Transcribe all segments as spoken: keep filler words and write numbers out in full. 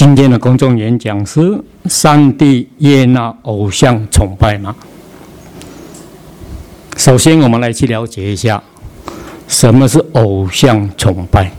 今天的公众演讲是上帝悦纳偶像崇拜吗？首先我们来去了解一下什么是偶像崇拜。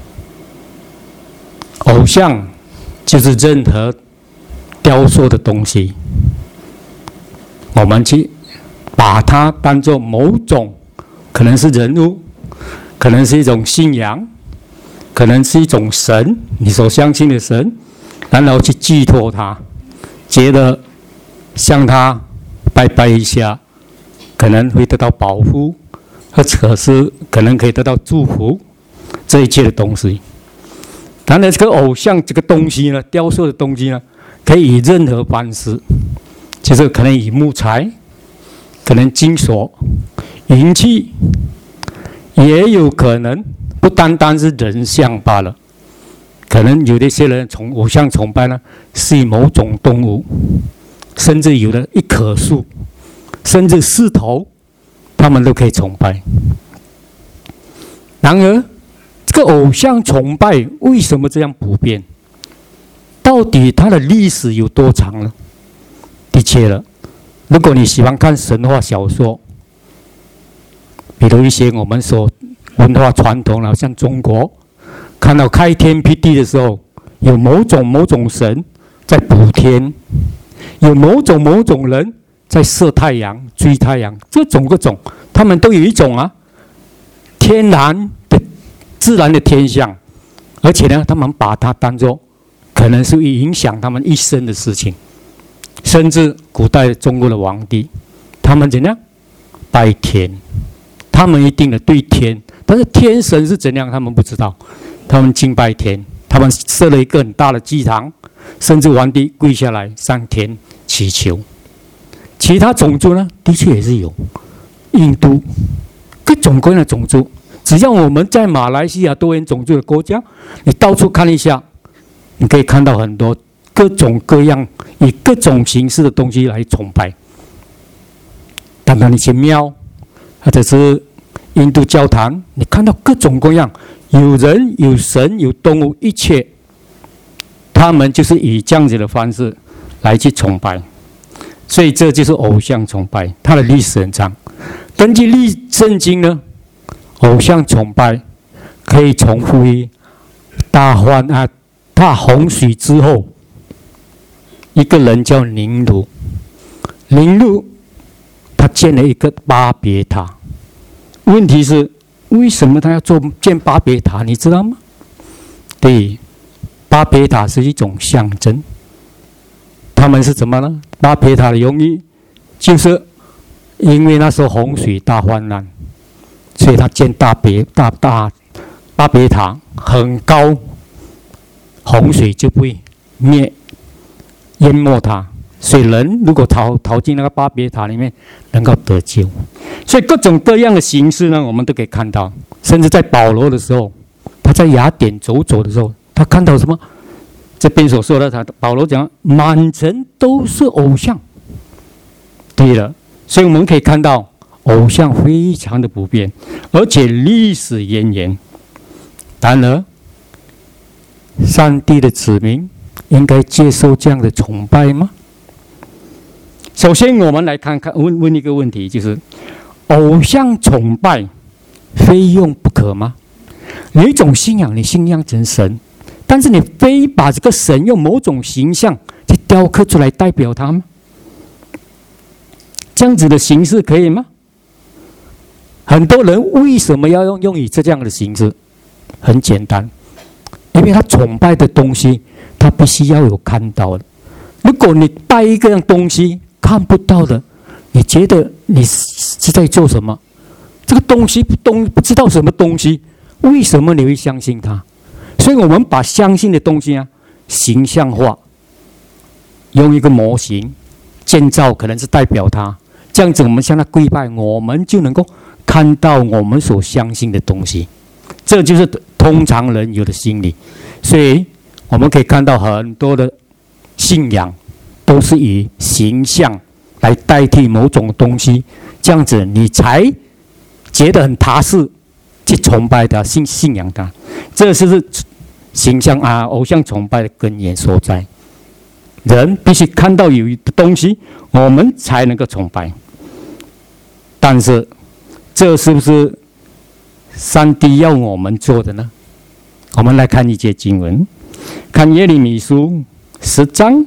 偶像就是任何雕塑的东西，我们去把它当作某种，可能是人物，可能是一种信仰，可能是一种神，你所相信的神，然后去寄托它，觉得向他拜拜一下，可能会得到保护，或者是可能可以得到祝福，这一切的东西。当然，这个偶像这个东西呢，雕塑的东西呢，可以以任何方式，就是可能以木材，可能金属、银器，也有可能不单单是人像罢了。可能有的一些人从偶像崇拜呢，是以某种动物，甚至有的一棵树，甚至石头，他们都可以崇拜。然而，这个偶像崇拜为什么这样普遍？到底它的历史有多长呢？的确了，如果你喜欢看神话小说，比如一些我们所文化传统，好像中国，看到开天辟地的时候，有某种某种神在补天，有某种某种人在射太阳、追太阳，这种各种，他们都有一种啊天然的、自然的天象，而且呢，他们把它当作可能是影响他们一生的事情。甚至古代中国的皇帝，他们怎样拜天？他们一定的对天，但是天神是怎样，他们不知道。他们敬拜天，他们设了一个很大的祭坛，甚至皇帝跪下来向天祈求。其他种族呢，的确也是有，印度各种各样的种族。只要我们在马来西亚多元种族的国家，你到处看一下，你可以看到很多各种各样以各种形式的东西来崇拜。当然，你去庙或者是印度教堂，你看到各种各样，有人、有神、有动物，一切，他们就是以这样子的方式来去崇拜。所以这就是偶像崇拜，它的历史很长。根据历圣经呢，偶像崇拜可以重复于大患啊大洪水之后，一个人叫宁禄，宁禄他建了一个巴别塔。问题是，为什么他要做建巴别塔？你知道吗？对，巴别塔是一种象征。他们是怎么呢？巴别塔的用意就是因为那时候洪水大患难，所以他建大别大大巴别塔很高，洪水就不会灭淹没它。所以人如果逃逃进那个巴别塔里面，能够得救。所以各种各样的形式呢，我们都可以看到。甚至在保罗的时候，他在雅典走走的时候，他看到什么？这边所说的，他保罗讲，满城都是偶像。对了，所以我们可以看到，偶像非常的普遍，而且历史渊源。然而，上帝的子民应该接受这样的崇拜吗？首先，我们来看看问问一个问题，就是偶像崇拜非用不可吗？有一种信仰，你信仰成神，但是你非把这个神用某种形象去雕刻出来代表他吗？这样子的形式可以吗？很多人为什么要用用以这样的形式？很简单，因为他崇拜的东西，他必须要有看到的。如果你拜一个样东西看不到的，你觉得你是在做什么？这个东西不东不知道什么东西，为什么你会相信它？所以我们把相信的东西啊形象化，用一个模型建造，可能是代表它。这样子，我们向他跪拜，我们就能够看到我们所相信的东西。这就是通常人有的心理。所以我们可以看到很多的信仰都是以形象来代替某种东西，这样子你才觉得很踏实，去崇拜他、信信仰他。这就是形象啊，偶像崇拜的根源所在。 人必须看到有的东西，我们才能够崇拜。但是，这是不是上帝要我们做的呢？我们来看一节经文，看耶利米书十章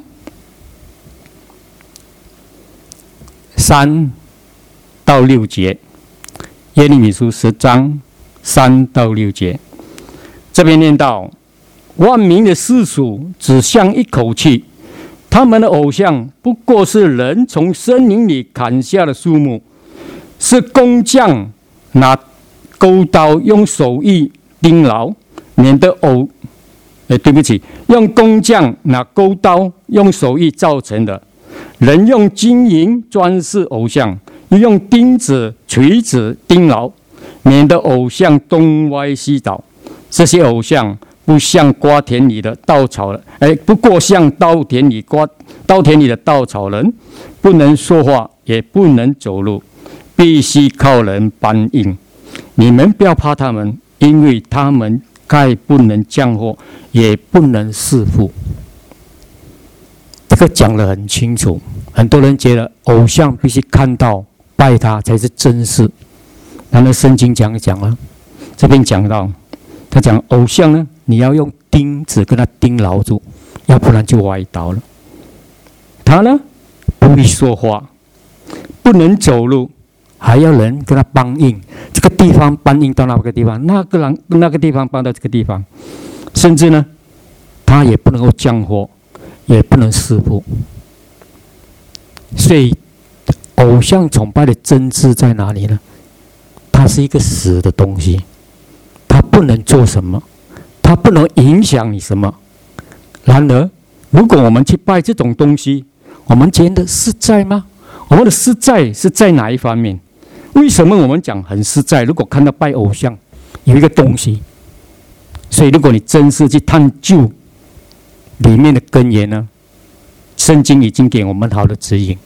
三到六节。耶利米书十章三到六节，这边念到：万民的世俗只像一口气，他们的偶像不过是人从森林里砍下的树木，是工匠拿钩刀用手艺钉牢，免得偶……哎，对不起，用工匠拿钩刀用手艺造成的。人用金银装饰偶像，又用钉子、锤子钉牢，免得偶像东歪西倒。这些偶像不像瓜田里的稻草人，哎，不过像稻田里瓜稻田里的稻草人，不能说话，也不能走路，必须靠人搬运。你们不要怕他们，因为他们概不能降祸，也不能弑父。这个讲得很清楚。很多人觉得偶像必须看到拜他才是真事，那么圣经讲讲了，这边讲到，他讲偶像呢，你要用钉子跟他钉牢住，要不然就歪倒了。他呢，不会说话，不能走路，还要人跟他搬运，这个地方搬运到那个地方，那个人那个地方搬到这个地方，甚至呢，他也不能够降祸，也不能弑父。所以，偶像崇拜的真挚在哪里呢？它是一个死的东西，它不能做什么，它不能影响你什么。然而，如果我们去拜这种东西，我们觉得实在吗？我们的实在是在哪一方面？为什么我们讲很实在？如果看到拜偶像有一个东西，所以如果你真是去探究里面的根源呢，圣经已经给我们好的指引。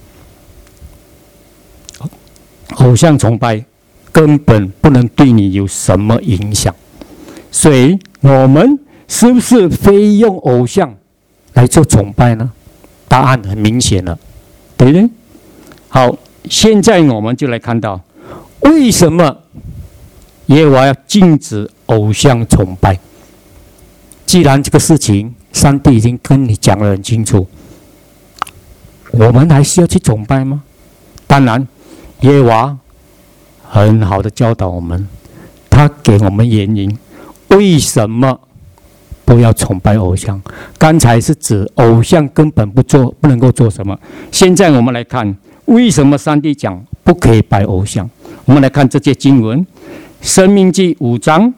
偶像崇拜根本不能对你有什么影响，所以我们是不是非用偶像来做崇拜呢？答案很明显了，对不对？好，现在我们就来看到为什么耶和华要禁止偶像崇拜。既然这个事情上帝已经跟你讲得很清楚，我们还需要去崇拜吗？当然，耶和华很好的教导我们，他给我们原因，为什么不要崇拜偶像。刚才是指偶像根本不做，不能够做什么。现在我们来看，为什么上帝讲不可以拜偶像。我们来看这节经文，申命记五章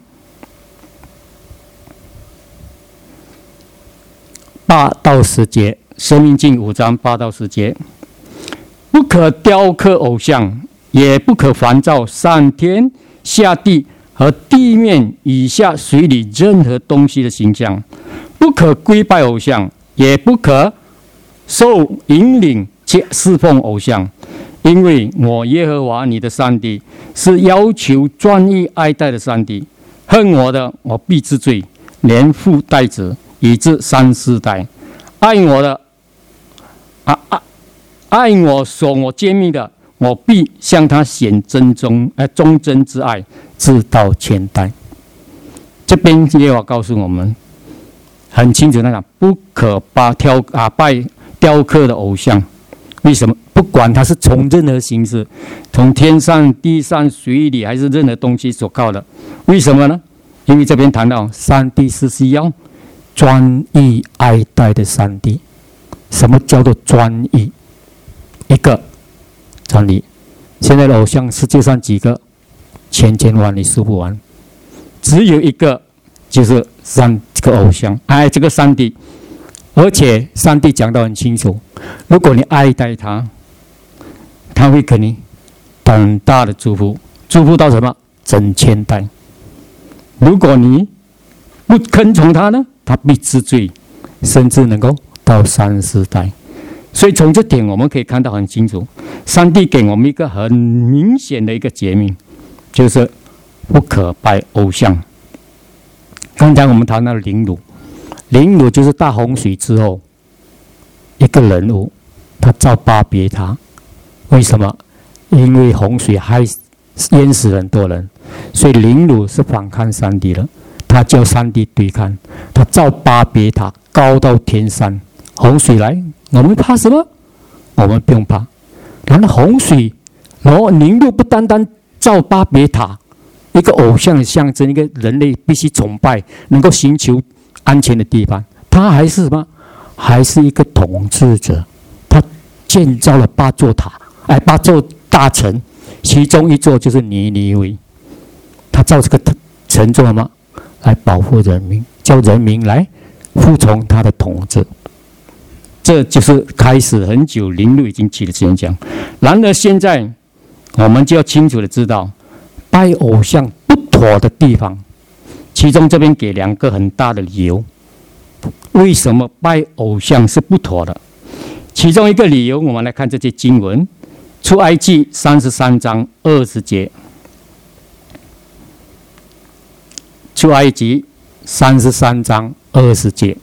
八到十节，申命记五章八到十节，不可雕刻偶像，也不可仿照上天下地和地面以下水里任何东西的形象，不可跪拜偶像，也不可受引领去侍奉偶像，因为我耶和华你的上帝是要求专一爱戴的上帝。恨我的，我必治罪，连父带子，以致三四代；爱我的，啊啊，爱我守我诫命的，我必向他显真忠，呃，忠贞之爱，直到千代。这边耶和华告诉我们很清楚，那讲不可把雕啊拜雕刻的偶像。为什么？不管它是从任何形式，从天上、地上、水里，还是任何东西所靠的，为什么呢？因为这边谈到上帝是需要专一爱戴的上帝。什么叫做专一？一个专一。现在的偶像世界上几个？千千万你数不完，只有一个，就是上这个偶像，哎，这个上帝。而且上帝讲得很清楚，如果你爱戴他，他会给你很大的祝福，祝福到什么？整千代。如果你不跟从他呢，他必治罪，甚至能够到三四代。所以从这点我们可以看到很清楚，上帝给我们一个很明显的一个诫命，就是不可拜偶像。刚才我们谈到凌辱，凌辱就是大洪水之后， 一个人物，他造巴别塔，为什么？因为洪水害淹死很多人，所以凌辱是反抗上帝的，他叫上帝对抗，他造巴别塔高到天上，洪水来，我们怕什么？我们不用怕。然后洪水，然后凌辱不单单造巴别塔，一个偶像的象征，一个人类必须崇拜，能够寻求安全的地方，他还是什么？还是一个统治者，他建造了八座塔，哎，八座大城，其中一座就是尼尼微。他造这个城做什么？来保护人民，叫人民来服从他的统治。这就是开始很久凌辱已经起的现象。然而现在我们就要清楚的知道，拜偶像不妥的地方，其中这边给两个很大的理由。为什么拜偶像是不妥的？其中一个理由，我们来看这些经文，出埃及三十三章二十节。出埃及三十三章二十节，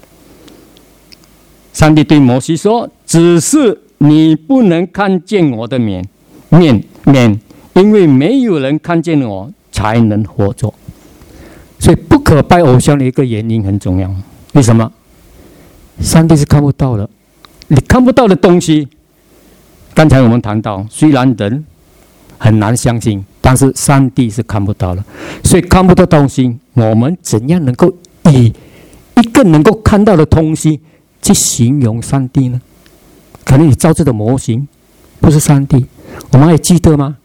上帝对摩西说：“只是你不能看见我的面面面，因为没有人看见我才能活着。”所以不可拜偶像的一个原因很重要。为什么？上帝是看不到的，你看不到的东西。刚才我们谈到，虽然人很难相信，但是上帝是看不到的。所以看不到东西，我们怎样能够以一个能够看到的东西去形容上帝呢？可能你造这个模型不是上帝。我们还记得吗？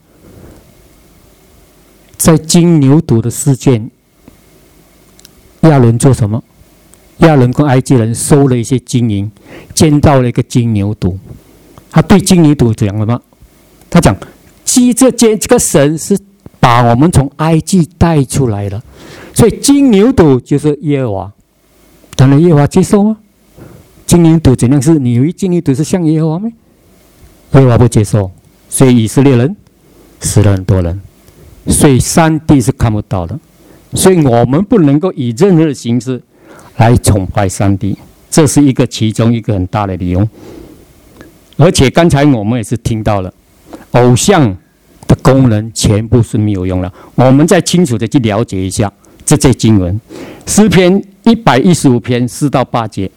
在金牛犊的事件，亚伦做什么？亚伦跟埃及人收了一些金银，建造了一个金牛犊。他对金牛犊讲了吗？他讲，这这这个神是把我们从埃及带出来的，所以金牛犊就是耶和华。当然耶和华接受吗？金牛犊怎样是？你以为金牛犊是像耶和华吗？耶和华不接受，所以以色列人死了很多人，所以上帝是看不到的，所以我们不能够以任何的形式来崇拜上帝，这是一个其中一个很大的理由。而且刚才我们也是听到了，偶像的功能全部是没有用的。我们再清楚的去了解一下这些经文，诗篇一百一十五篇四到八节，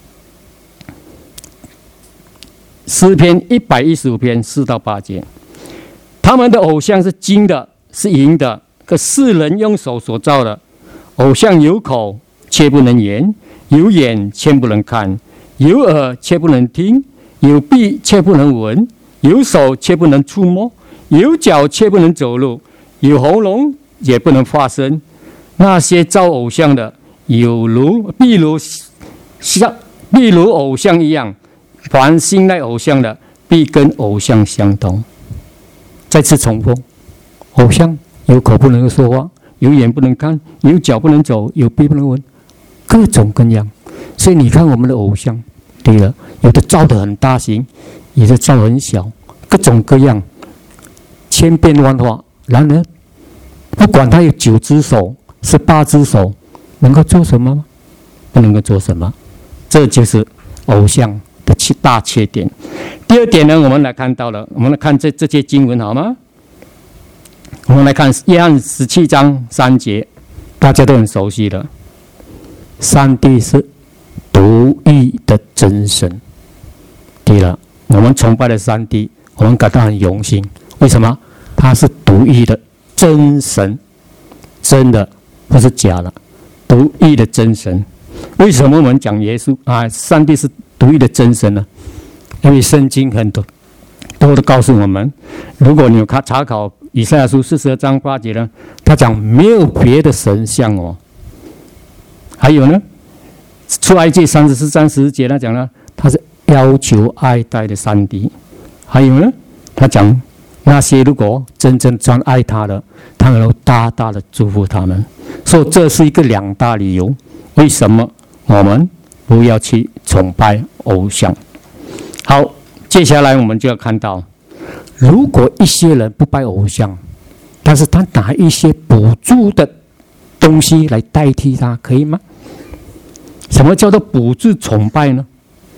诗篇一百一十五篇四到八节，他们的偶像是金的，是银的，可世人用手所造的。偶像有口却不能言，有眼却不能看，有耳却不能听，有臂却不能闻，有手却不能触摸，有脚却不能走路，有喉咙也不能发声。那些造偶像的，有如必如像必如偶像一样，凡信赖偶像的，必跟偶像相同。再次重复，偶像有口不能说话，有眼不能看，有脚不能走，有臂不能闻，各种各样。所以你看我们的偶像，对了，有的造得很大型，有的造得很小，各种各样，千变万化。然而，不管他有九只手、十八只手，能够做什么吗？不能够做什么。这就是偶像的七大缺点。第二点呢，我们来看到了，我们来看这这些经文好吗？我们来看约翰十七章三节，大家都很熟悉的。上帝是独一的真神。对了，我们崇拜的上帝，我们感到很荣幸。为什么？他是独一的真神，真的不是假的，独一的真神。为什么我们讲耶稣啊？上帝是独一的真神呢？因为圣经很多都告诉我们，如果你有查考以赛亚书四十二章八节呢，他讲没有别的神像我。还有呢，出埃及三十四章十节他讲呢，他是要求爱戴的上帝。还有呢，他讲那些如果真正专爱他的，他能够大大的祝福他们。所以这是一个两大理由，为什么我们不要去崇拜偶像。好，接下来我们就要看到，如果一些人不拜偶像，但是他拿一些补助的东西来代替他，可以吗？什么叫做补助崇拜呢？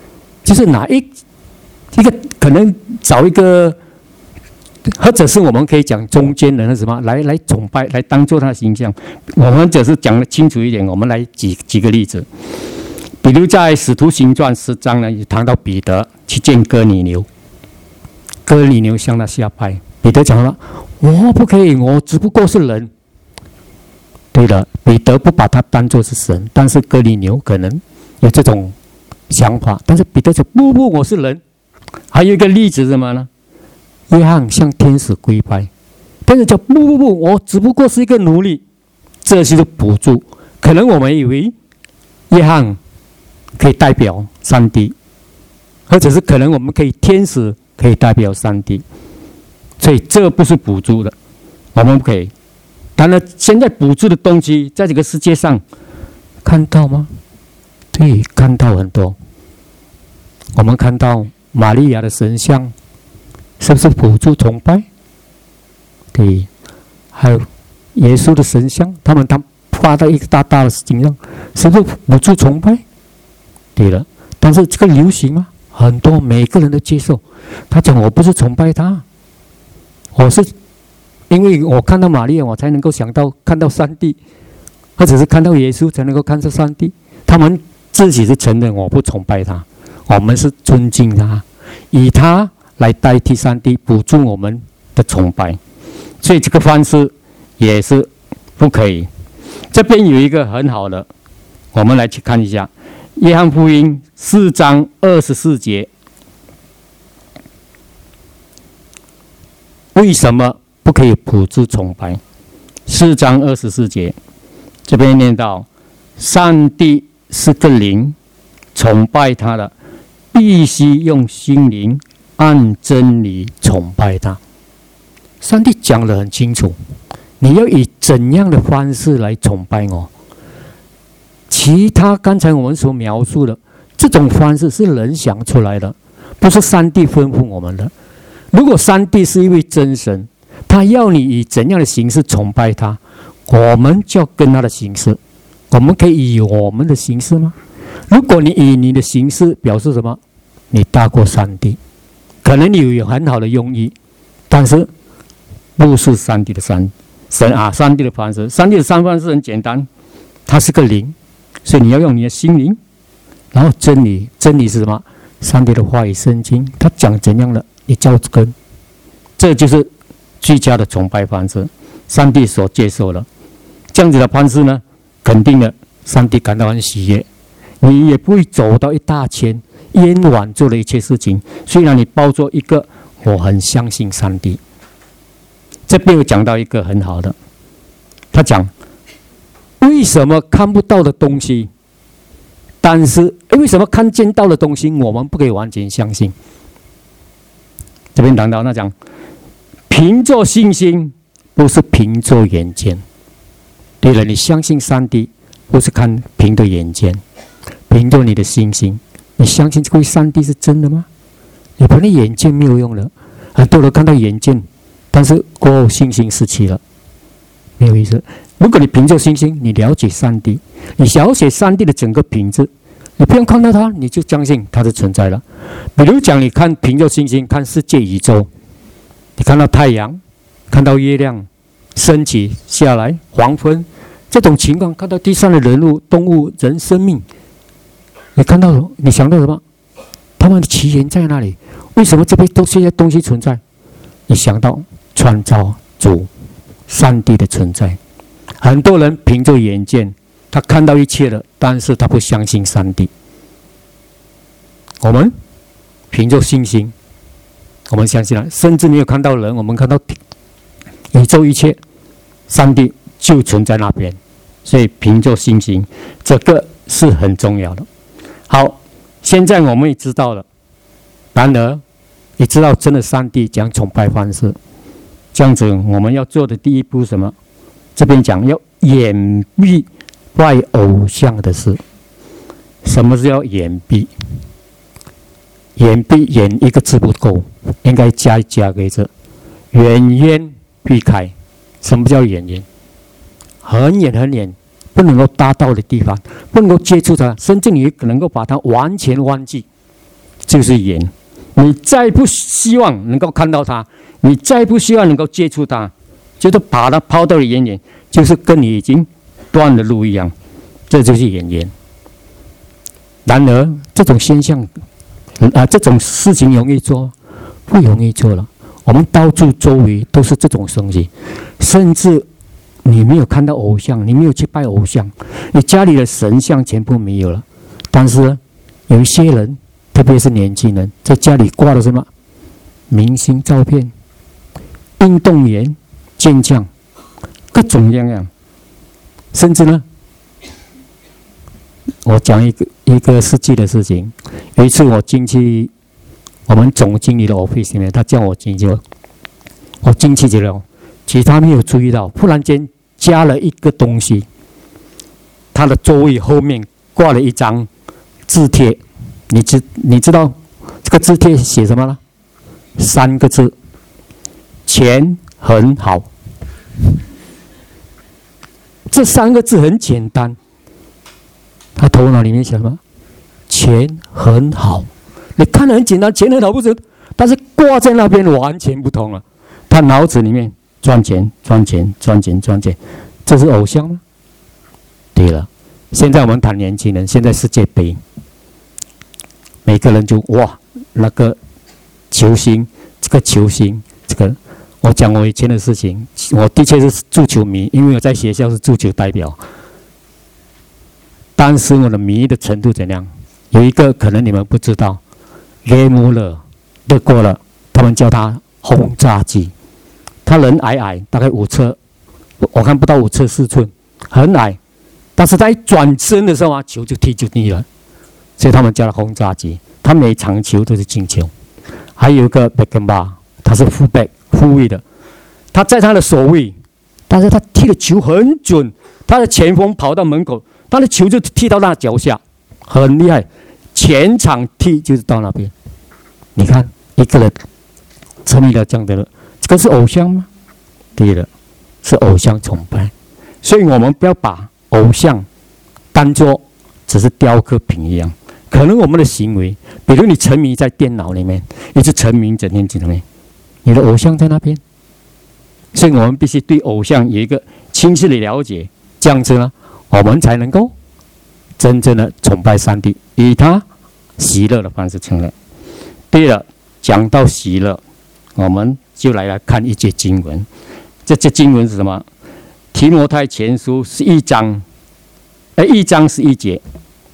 就是哪一一个可能找一个，或者是我们可以讲中间人的什么来来崇拜，来当做他的形象。我们只是讲的清楚一点，我们来举几个例子。比如在《使徒行传》十章呢，谈到彼得去见哥尼流，哥尼流向他下拜，彼得讲了：“我不可以，我只不过是人。”对了，彼得不把他当作是神，但是哥尼流可能有这种想法，但是彼得说：“不不，我是人。”还有一个例子是什么呢？约翰向天使跪拜，但是讲：“不不不，我只不过是一个奴隶。”这就是补助。可能我们以为约翰可以代表上帝，或者是可能我们可以天使可以代表上帝，所以这不是补助的，我们不可以。当然，现在补助的东西在这个世界上看到吗？对，看到很多。我们看到玛利亚的神像，是不是补助崇拜？对，还有耶稣的神像，他们他画到一个大大的形象，是不是补助崇拜？对了，但是这个流行吗？很多每个人都接受。他讲：“我不是崇拜他，我是因为我看到玛利亚，我才能够想到看到上帝，或者是看到耶稣才能够看到上帝。”他们自己是承认我不崇拜他，我们是尊敬他，以他来代替上帝，补助我们的崇拜。所以这个方式也是不可以。这边有一个很好的，我们来去看一下。约翰福音四章二十四节，为什么不可以补助崇拜？四章二十四节，这边念到：上帝是个灵，崇拜他的必须用心灵按真理崇拜他。上帝讲得很清楚，你要以怎样的方式来崇拜我？其他刚才我们所描述的这种方式是人想出来的，不是上帝吩咐我们的。如果上帝是一位真神，他要你以怎样的形式崇拜他，我们就要跟他的形式。我们可以以我们的形式吗？如果你以你的形式，表示什么？你大过上帝。可能你有很好的用意，但是不是上帝的神神啊！上帝的方式，上帝的三方式很简单，他是个灵。所以你要用你的心灵，然后真理，真理是什么？上帝的话语、圣经，他讲怎样的，你照跟，这就是最佳的崇拜方式，上帝所接受的。这样子的方式呢，肯定的，上帝感到很喜悦，你也不会走到一大圈，冤枉做了一切事情。虽然你抱着一个我很相信上帝，这边有讲到一个很好的，他讲。为什么看不到的东西，但是为什么看见到的东西，我们不可以完全相信？这边谈到那讲，凭着信心，不是凭着眼见。对了，你相信上帝，不是看凭着眼见，凭着你的信心。你相信这位上帝是真的吗？你凭着眼见没有用的，很多人看到眼见，但是过后信心失去了，没有意思。如果你凭着信心，你了解上帝，你了解上帝的整个品质，你不用看到他，你就相信他的存在了。比如讲，你看凭着信心看世界宇宙，你看到太阳，看到月亮升起下来，黄昏这种情况，看到地上的人物、动物、人、生命，你看到，你想到什么？他们的起源在哪里？为什么这边都这些东西存在？你想到创造主上帝的存在。很多人凭着眼见，他看到一切了，但是他不相信上帝。我们凭着信心，我们相信了，甚至没有看到人，我们看到宇宙一切，上帝就存在那边。所以凭着信心，这个是很重要的。好，现在我们也知道了，然而也知道真的上帝讲崇拜方式，这样子我们要做的第一步是什么？这边讲要掩蔽拜偶像的事。什么是要掩蔽？掩蔽掩一个字不够，应该加加个字，远远避开。什么叫远远？很远很远，不能够达到的地方，不能够接触它，甚至你能够把它完全忘记。 就是缘。你再不希望能够看到他，你再不希望能够接触他，就是把他抛到了远远，就是跟你已经断了路一样，这就是缘缘。然而这种现象啊，这种事情容易做，不容易做了。我们到处周围都是这种东西，甚至你没有看到偶像，你没有去拜偶像，你家里的神像全部没有了。但是有一些人，特别是年轻人，在家里挂了什么明星照片、运动员、健将，各种样样。甚至呢，我讲一个一个实际的事情。有一次我进去我们总经理的 office 里面，他叫我进去，我进去了，其实他没有注意到，忽然间加了一个东西，他的座位后面挂了一张字帖，你知你知道这个字帖写什么了？三个字：钱很好。这三个字很简单，他头脑里面想什么？钱很好。你看得很简单，钱很好不是？但是挂在那边完全不同了。他脑子里面赚钱、赚钱、赚钱、赚钱，这是偶像吗？对了，现在我们谈年轻人，现在世界杯，每个人就哇，那个球星，这个球星，这个，我讲我以前的事情，我的确是足球迷，因为我在学校是足球代表。但是我的迷的程度怎样？有一个可能你们不知道。耶穆勒得过了，他们叫他轰炸机。他人矮矮，大概五尺，我看不到五尺四寸，很矮。但是他一转身的时候啊，球就踢进去了，所以他们叫他轰炸机。他每场球都是进球。还有一个贝根巴，他是副背副位的，他在他的守卫，但是他踢的球很准，他的前锋跑到门口，他的球就踢到他脚下，很厉害。全场踢就是到那边，你看一个人沉迷了这样的人，这个是偶像吗？对了，是偶像崇拜。所以我们不要把偶像当作只是雕刻品一样。可能我们的行为，比如你沉迷在电脑里面，一直沉迷整天在那边，你的偶像在那边。所以我们必须对偶像有一个清晰的了解，这样子呢，我们才能够真正的崇拜上帝，以他喜乐的方式承认。对了，讲到喜乐，我们就来来看一节经文。这节经文是什么？提摩太前书是一章，哎，一章是一节。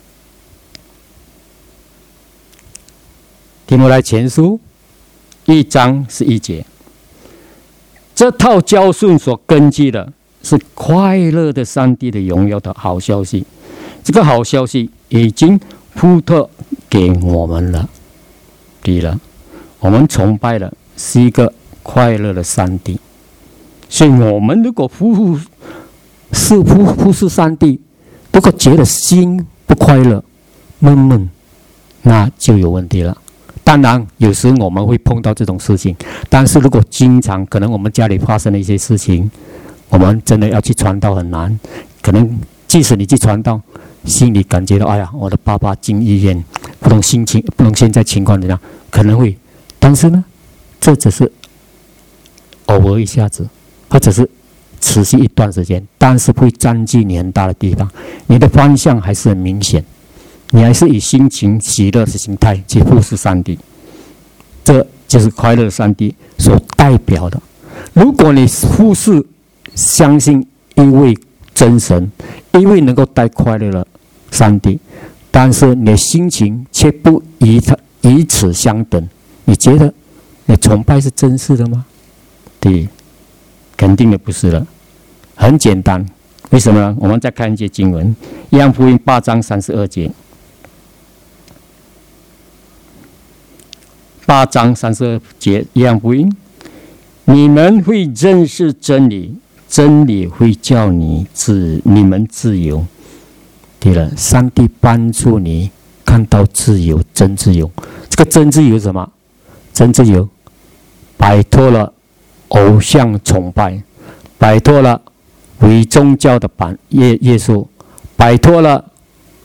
提摩太前书一章是一节。这套教训所根据的是快乐的上帝的荣耀的好消息。这个好消息已经付托给我们了。对了，我们崇拜的是一个快乐的上帝，所以我们如果忽视忽忽视上帝，如果觉得心不快乐、闷闷，那就有问题了。当然，有时我们会碰到这种事情，但是如果经常，可能我们家里发生了一些事情，我们真的要去传道很难。可能即使你去传道，心里感觉到，哎呀，我的爸爸进医院，不懂心情，不懂现在情况怎样，可能会，但是呢，这只是偶尔一下子，或者是持续一段时间，但是会占据你很大的地方，你的方向还是很明显，你还是以心情喜乐的心态去服侍上帝，这就是快乐的上帝所代表的。如果你服侍相信一位真神，一位能够带快乐的上帝，但是你的心情却不与他与此相等，你觉得你崇拜是真实的吗？对，肯定的不是了。很简单，为什么呢？我们再看一节经文，约翰福音八章三十二节。八章三十二节，约翰福音，你们会认识真理，真理会叫你自你们自由。对了，上帝帮助你看到自由，真自由。这个真自由是什么？真自由，摆脱了偶像崇拜，摆脱了伪宗教的版耶耶稣，摆脱了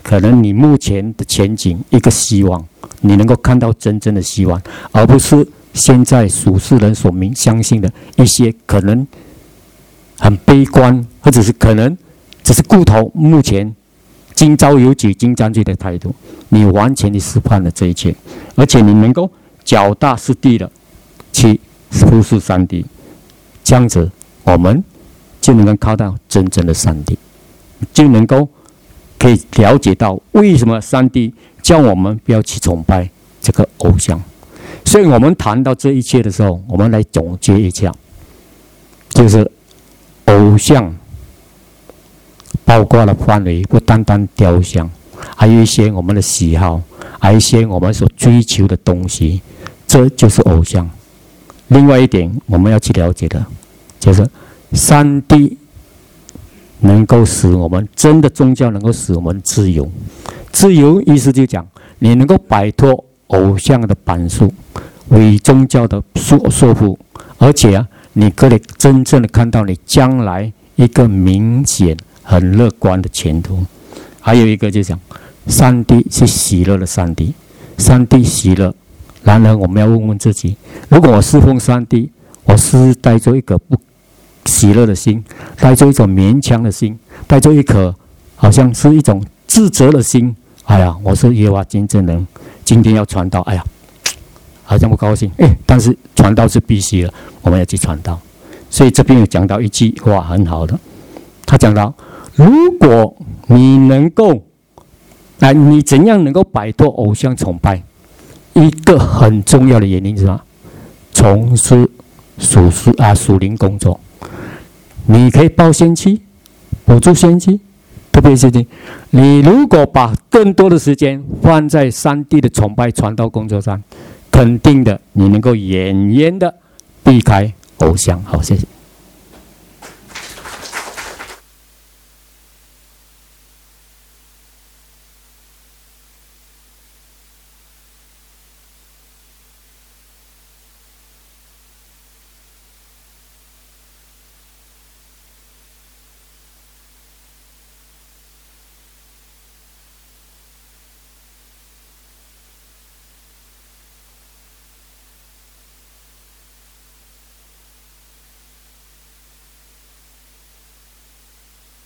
可能你目前的前景一个希望，你能够看到真正的希望，而不是现在属世人所明相信的一些可能很悲观，或者是可能只是顾头目前今朝有酒今朝醉的态度。你完全的失判了这一切，而且你能够脚踏实地的去服侍上帝，这样子我们就能够靠到真正的上帝，就能够可以了解到为什么上帝叫我们不要去崇拜这个偶像。所以我们谈到这一切的时候，我们来总结一下，就是偶像包括了范围不单单雕像，还有一些我们的喜好，还有一些我们所追求的东西，这就是偶像。另外一点我们要去了解的，就是上帝能够使我们真的宗教能够使我们自由。自由意思就讲你能够摆脱偶像的绑束，为宗教的束缚，而且啊，你可以真正的看到你将来一个明显很乐观的前途。还有一个就讲上帝是喜乐的上帝，上帝喜乐。然而我们要问问自己，如果我侍奉上帝，我是带着一个不喜乐的心，带着一种勉强的心，带着一颗好像是一种自责的心。哎呀，我是耶和华见证人，今天要传道，哎呀，好像不高兴。哎，但是传道是必须的，我们要去传道。所以这边有讲到一句话很好的，他讲到，如果你能够，哎，你怎样能够摆脱偶像崇拜？一个很重要的原因是什么？从事属事啊属灵工作，你可以报先期，补助先期，特别是你如果把更多的时间放在上帝的崇拜传道工作上，肯定的你能够远远的避开偶像。好，谢谢。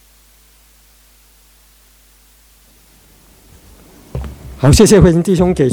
好，谢谢慧仁弟兄给